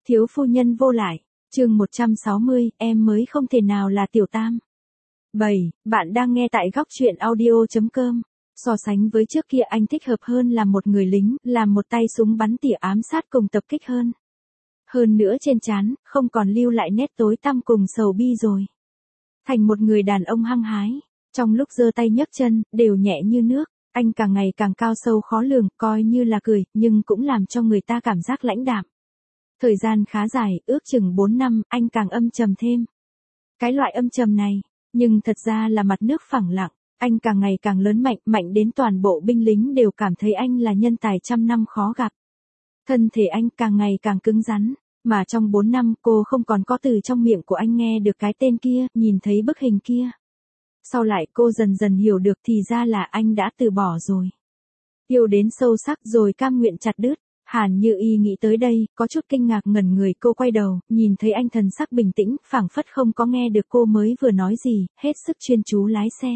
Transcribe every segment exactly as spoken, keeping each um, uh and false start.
Thiếu phu nhân vô lại, chương một trăm sáu mươi, em mới không thể nào là tiểu tam. bảy. Bạn đang nghe tại góc truyện audio.com. So sánh với trước kia anh thích hợp hơn là một người lính, làm một tay súng bắn tỉa ám sát cùng tập kích hơn. Hơn nữa trên trán, không còn lưu lại nét tối tăm cùng sầu bi rồi. Thành một người đàn ông hăng hái, trong lúc giơ tay nhấc chân, đều nhẹ như nước, anh càng ngày càng cao sâu khó lường, coi như là cười, nhưng cũng làm cho người ta cảm giác lãnh đạm. Thời gian khá dài, ước chừng bốn năm, anh càng âm trầm thêm. Cái loại âm trầm này, nhưng thật ra là mặt nước phẳng lặng, anh càng ngày càng lớn mạnh, mạnh đến toàn bộ binh lính đều cảm thấy anh là nhân tài trăm năm khó gặp. Thân thể anh càng ngày càng cứng rắn, mà trong bốn năm cô không còn có từ trong miệng của anh nghe được cái tên kia, nhìn thấy bức hình kia. Sau lại cô dần dần hiểu được thì ra là anh đã từ bỏ rồi. Yêu đến sâu sắc rồi cam nguyện chặt đứt. Hàn Như Y nghĩ tới đây, có chút kinh ngạc ngẩn người, cô quay đầu, nhìn thấy anh thần sắc bình tĩnh, phảng phất không có nghe được cô mới vừa nói gì, hết sức chuyên chú lái xe.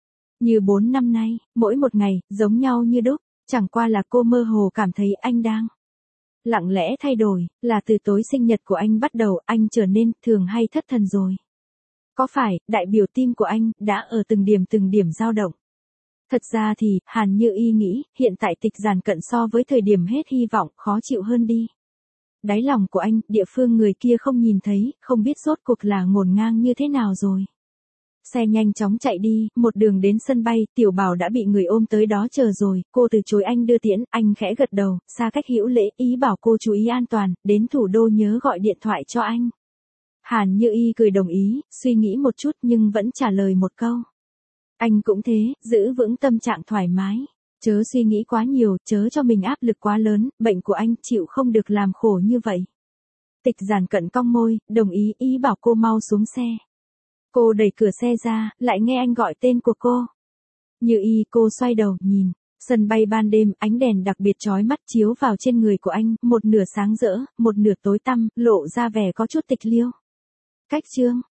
Như bốn năm nay, mỗi một ngày, giống nhau như đúc, chẳng qua là cô mơ hồ cảm thấy anh đang lặng lẽ thay đổi, là từ tối sinh nhật của anh bắt đầu, anh trở nên thường hay thất thần rồi. Có phải, đại biểu tim của anh, đã ở từng điểm từng điểm dao động? Thật ra thì, Hàn Như Y nghĩ, hiện tại Tịch Giản Cận so với thời điểm hết hy vọng, khó chịu hơn đi. Đáy lòng của anh, địa phương người kia không nhìn thấy, không biết rốt cuộc là ngổn ngang như thế nào rồi. Xe nhanh chóng chạy đi, một đường đến sân bay, Tiểu Bảo đã bị người ôm tới đó chờ rồi, cô từ chối anh đưa tiễn, anh khẽ gật đầu, xa cách hữu lễ, ý bảo cô chú ý an toàn, đến thủ đô nhớ gọi điện thoại cho anh. Hàn Như Y cười đồng ý, suy nghĩ một chút nhưng vẫn trả lời một câu. Anh cũng thế, giữ vững tâm trạng thoải mái. Chớ suy nghĩ quá nhiều, chớ cho mình áp lực quá lớn, bệnh của anh chịu không được làm khổ như vậy. Tịch Giản Cận cong môi, đồng ý, ý bảo cô mau xuống xe. Cô đẩy cửa xe ra, lại nghe anh gọi tên của cô. Như Y, cô xoay đầu, nhìn. Sân bay ban đêm, ánh đèn đặc biệt chói mắt chiếu vào trên người của anh, một nửa sáng rỡ, một nửa tối tăm, lộ ra vẻ có chút tịch liêu. Cách chương.